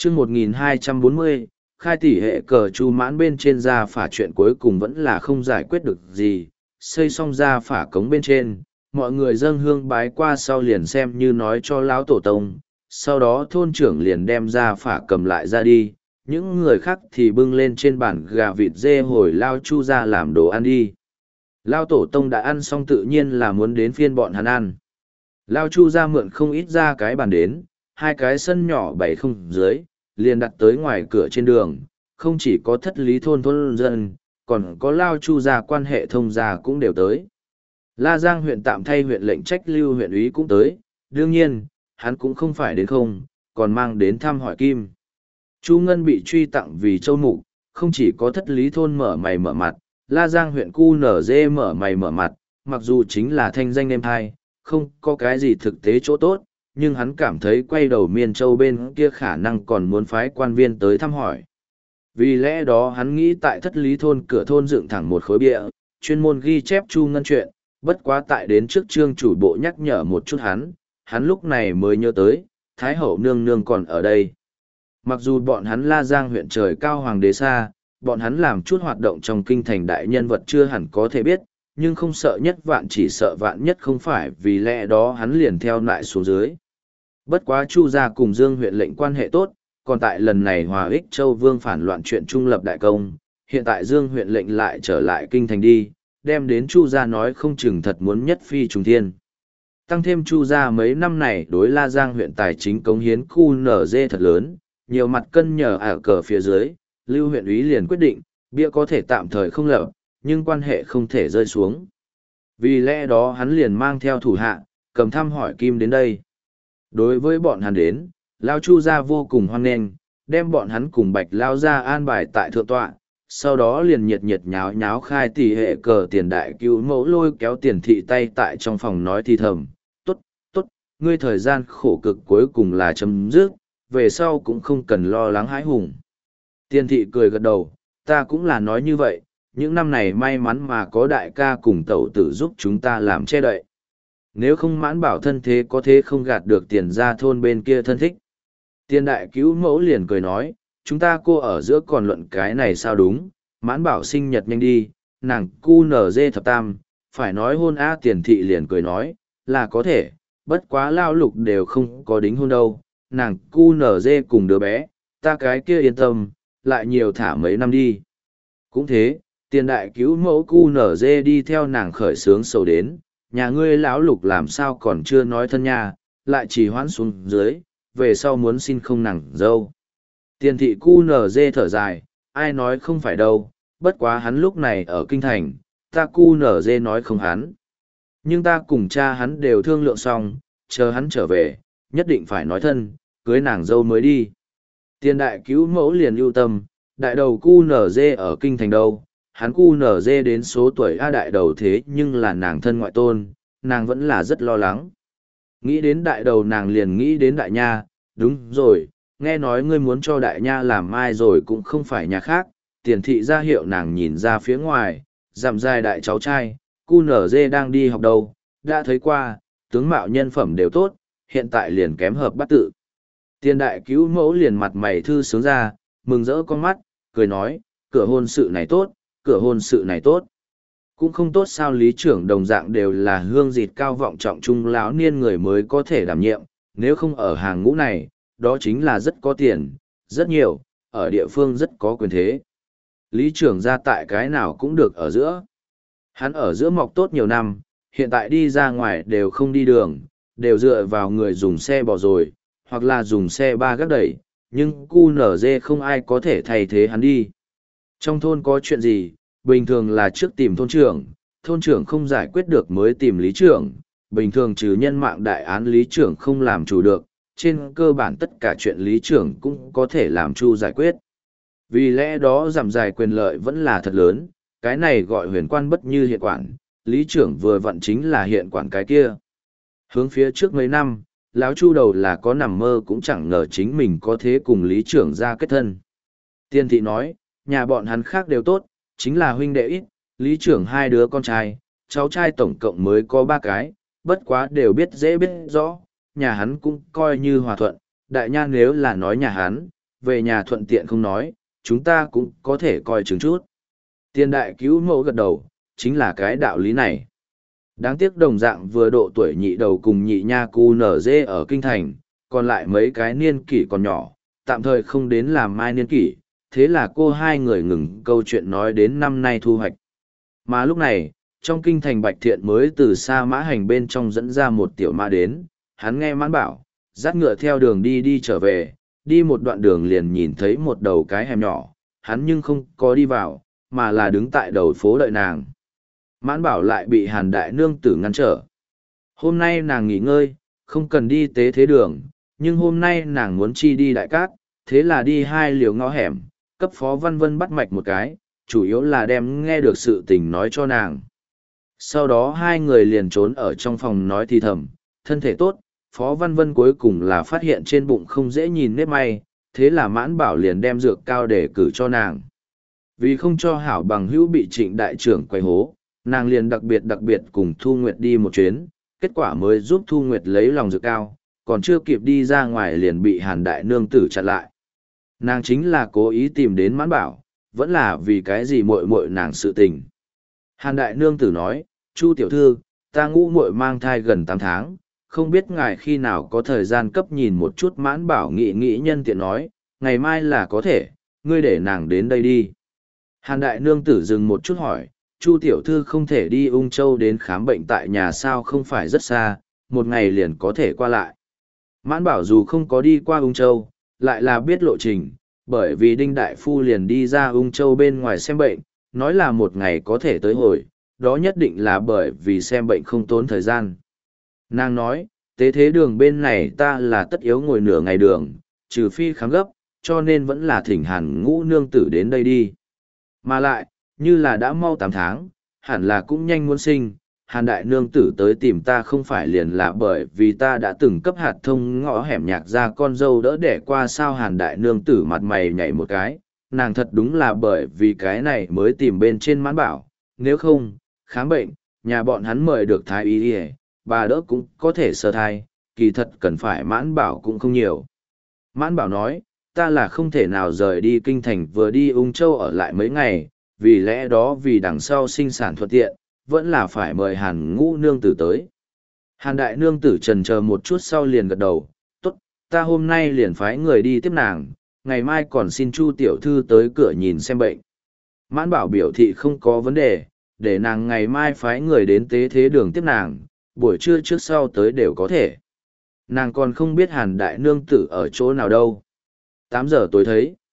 chương 1240, khai tỷ hệ cờ chu mãn bên trên ra phả chuyện cuối cùng vẫn là không giải quyết được gì, xây xong ra phả cống bên trên, mọi người dâng hương bái qua sau liền xem như nói cho lão tổ tông, sau đó thôn trưởng liền đem ra phả cầm lại ra đi, những người khác thì bưng lên trên bàn gà vịt dê hồi lao chu ra làm đồ ăn đi. Lao tổ tông đã ăn xong tự nhiên là muốn đến phiên bọn hắn ăn. Lao chu ra mượn không ít ra cái bàn đến, hai cái sân nhỏ bày không dưới, liền đặt tới ngoài cửa trên đường, không chỉ có thất lý thôn dân, còn có Lao chu ra quan hệ thông gia cũng đều tới. La Giang huyện tạm thay huyện lệnh trách lưu huyện úy cũng tới, đương nhiên, hắn cũng không phải đến không, còn mang đến thăm hỏi kim. Chu Ngân bị truy tặng vì châu mục, không chỉ có thất lý thôn mở mày mở mặt, La Giang huyện cu nở dê mở mày mở mặt, mặc dù chính là thanh danh êm hai, không có cái gì thực tế chỗ tốt, nhưng hắn cảm thấy quay đầu miền châu bên kia khả năng còn muốn phái quan viên tới thăm hỏi. Vì lẽ đó hắn nghĩ tại thất lý thôn cửa thôn dựng thẳng một khối bia, chuyên môn ghi chép Chu Ngân chuyện, bất quá tại đến trước trương chủ bộ nhắc nhở một chút hắn lúc này mới nhớ tới, Thái hậu nương nương còn ở đây. Mặc dù bọn hắn La Giang huyện trời cao hoàng đế xa, bọn hắn làm chút hoạt động trong kinh thành đại nhân vật chưa hẳn có thể biết, nhưng không sợ nhất vạn chỉ sợ vạn nhất không phải vì lẽ đó hắn liền theo lại xuống dưới. Bất quá Chu gia cùng Dương huyện lệnh quan hệ tốt, còn tại lần này Hòa Ích Châu Vương phản loạn chuyện trung lập đại công, hiện tại Dương huyện lệnh lại trở lại kinh thành đi, đem đến Chu gia nói không chừng thật muốn nhất phi trùng thiên. Tăng thêm Chu gia mấy năm này đối La Giang huyện tài chính cống hiến khu nở dê thật lớn, nhiều mặt cân nhờ ở cờ phía dưới, Lưu huyện úy liền quyết định, bia có thể tạm thời không lập, nhưng quan hệ không thể rơi xuống. Vì lẽ đó hắn liền mang theo thủ hạ, cầm thăm hỏi kim đến đây. Đối với bọn hắn đến, Lao Chu gia vô cùng hoan nghênh, đem bọn hắn cùng Bạch Lao gia an bài tại thượng tọa, sau đó liền nhiệt nhiệt nháo nháo khai tỷ hệ cờ tiền đại cứu mẫu lôi kéo tiền thị tay tại trong phòng nói thì thầm, tốt, tốt, ngươi thời gian khổ cực cuối cùng là chấm dứt, về sau cũng không cần lo lắng hãi hùng. Tiền thị cười gật đầu, ta cũng là nói như vậy, những năm này may mắn mà có đại ca cùng tẩu tử giúp chúng ta làm che đậy. Nếu không mãn bảo thân thế có thế không gạt được tiền ra thôn bên kia thân thích. Tiền đại cứu mẫu liền cười nói, chúng ta cô ở giữa còn luận cái này sao đúng, mãn bảo sinh nhật nhanh đi, nàng cu nở dê thập tam, phải nói hôn á tiền thị liền cười nói, là có thể, bất quá lao lục đều không có đính hôn đâu, nàng cu nở dê cùng đứa bé, ta cái kia yên tâm, lại nhiều thả mấy năm đi. Cũng thế, tiền đại cứu mẫu cu nở dê đi theo nàng khởi sướng sầu đến, nhà ngươi lão lục làm sao còn chưa nói thân nha, lại chỉ hoãn xuống dưới, về sau muốn xin không nàng dâu. Tiền thị cu nở dê thở dài, ai nói không phải đâu, bất quá hắn lúc này ở kinh thành, ta cu nở dê nói không hắn. Nhưng ta cùng cha hắn đều thương lượng xong, chờ hắn trở về, nhất định phải nói thân, cưới nàng dâu mới đi. Tiền đại cứu mẫu liền ưu tâm, đại đầu cu nở dê ở kinh thành đâu, hắn cu nở dê đến số tuổi A đại đầu thế nhưng là nàng thân ngoại tôn, nàng vẫn là rất lo lắng. Nghĩ đến đại đầu nàng liền nghĩ đến đại nha, đúng rồi, nghe nói ngươi muốn cho đại nha làm mai rồi cũng không phải nhà khác, tiền thị ra hiệu nàng nhìn ra phía ngoài, giảm dài đại cháu trai, cu nở dê đang đi học đâu, đã thấy qua, tướng mạo nhân phẩm đều tốt, hiện tại liền kém hợp bắt tự. Tiền đại cứu mẫu liền mặt mày thư sướng ra, mừng rỡ con mắt, cười nói, cửa hôn sự này tốt, cửa hôn sự này tốt. Cũng không tốt sao lý trưởng đồng dạng đều là hương dịt cao vọng trọng trung lão niên người mới có thể đảm nhiệm, nếu không ở hàng ngũ này, đó chính là rất có tiền, rất nhiều, ở địa phương rất có quyền thế. Lý trưởng ra tại cái nào cũng được ở giữa. Hắn ở giữa mọc tốt nhiều năm, hiện tại đi ra ngoài đều không đi đường, đều dựa vào người dùng xe bò rồi, hoặc là dùng xe ba gác đẩy, nhưng cu nở dê không ai có thể thay thế hắn đi. Trong thôn có chuyện gì, bình thường là trước tìm thôn trưởng không giải quyết được mới tìm lý trưởng, bình thường trừ nhân mạng đại án lý trưởng không làm chủ được, trên cơ bản tất cả chuyện lý trưởng cũng có thể làm chu giải quyết. Vì lẽ đó giảm dài quyền lợi vẫn là thật lớn, cái này gọi huyền quan bất như hiện quản, lý trưởng vừa vặn chính là hiện quản cái kia. Hướng phía trước mấy năm, lão chu đầu là có nằm mơ cũng chẳng ngờ chính mình có thế cùng lý trưởng ra kết thân. Tiên thị nói, nhà bọn hắn khác đều tốt, chính là huynh đệ ít, lý trưởng hai đứa con trai, cháu trai tổng cộng mới có 3 cái, bất quá đều biết dễ biết rõ, nhà hắn cũng coi như hòa thuận, đại nha nếu là nói nhà hắn, về nhà thuận tiện không nói, chúng ta cũng có thể coi chừng chút. Tiền đại cứu mẫu gật đầu, chính là cái đạo lý này. Đáng tiếc đồng dạng vừa độ tuổi nhị đầu cùng nhị nha cu nở dê ở kinh thành, còn lại mấy cái niên kỷ còn nhỏ, tạm thời không đến làm mai niên kỷ, thế là cô hai người ngừng câu chuyện nói đến năm nay thu hoạch. Mà lúc này, trong kinh thành Bạch Thiện mới từ xa mã hành bên trong dẫn ra một tiểu mã đến, hắn nghe Mãn Bảo, dắt ngựa theo đường đi trở về, đi một đoạn đường liền nhìn thấy một đầu cái hẻm nhỏ, hắn nhưng không có đi vào, mà là đứng tại đầu phố đợi nàng. Mãn Bảo lại bị Hàn Đại Nương tử ngăn trở. Hôm nay nàng nghỉ ngơi, không cần đi tế thế đường, nhưng hôm nay nàng muốn chi đi Đại Cát, thế là đi hai liều ngõ hẻm, cấp Phó Văn Vân bắt mạch một cái, chủ yếu là đem nghe được sự tình nói cho nàng. Sau đó hai người liền trốn ở trong phòng nói thì thầm, thân thể tốt, Phó Văn Vân cuối cùng là phát hiện trên bụng không dễ nhìn nếp may, thế là Mãn Bảo liền đem dược cao để cử cho nàng. Vì không cho hảo bằng hữu bị Trịnh đại trưởng quay hố, nàng liền đặc biệt cùng Thu Nguyệt đi một chuyến, kết quả mới giúp Thu Nguyệt lấy lòng dược cao, còn chưa kịp đi ra ngoài liền bị Hàn Đại Nương tử chặn lại. Nàng chính là cố ý tìm đến Mãn Bảo, vẫn là vì cái gì muội muội nàng sự tình. Hàn Đại Nương tử nói, Chu tiểu thư, ta ngũ muội mang thai gần 8 tháng, không biết ngài khi nào có thời gian cấp nhìn một chút. Mãn Bảo nghĩ nhân tiện nói, ngày mai là có thể, ngươi để nàng đến đây đi. Hàn Đại Nương tử dừng một chút hỏi, Chu tiểu thư không thể đi Ung Châu đến khám bệnh tại nhà sao, không phải rất xa, một ngày liền có thể qua lại. Mãn Bảo dù không có đi qua Ung Châu, lại là biết lộ trình, bởi vì Đinh Đại Phu liền đi ra Ung Châu bên ngoài xem bệnh, nói là một ngày có thể tới hồi, đó nhất định là bởi vì xem bệnh không tốn thời gian. Nàng nói, tế thế đường bên này ta là tất yếu ngồi nửa ngày đường, trừ phi khám gấp, cho nên vẫn là thỉnh Hàn Ngũ nương tử đến đây đi. Mà lại, như là đã mau 8 tháng, hẳn là cũng nhanh muốn sinh, Hàn Đại Nương tử tới tìm ta không phải liền là bởi vì ta đã từng cấp hạt thông ngõ hẻm nhạc ra con dâu đỡ đẻ qua sao. Hàn Đại Nương tử mặt mày nhảy một cái, nàng thật đúng là bởi vì cái này mới tìm bên trên Mãn Bảo, nếu không, khám bệnh, nhà bọn hắn mời được thái y đi, bà đỡ cũng có thể sơ thai, kỳ thật cần phải Mãn Bảo cũng không nhiều. Mãn Bảo nói, ta là không thể nào rời đi kinh thành vừa đi Ung Châu ở lại mấy ngày, vì lẽ đó vì đằng sau sinh sản thuận tiện, vẫn là phải mời Hàn Ngũ nương tử tới. Hàn Đại Nương tử trần chờ một chút sau liền gật đầu, tốt, ta hôm nay liền phái người đi tiếp nàng, ngày mai còn xin Chu tiểu thư tới cửa nhìn xem bệnh. Mãn Bảo biểu thị không có vấn đề, để nàng ngày mai phái người đến tế thế đường tiếp nàng, buổi trưa trước sau tới đều có thể. Nàng còn không biết Hàn Đại Nương tử ở chỗ nào đâu. 8 giờ tối thấy.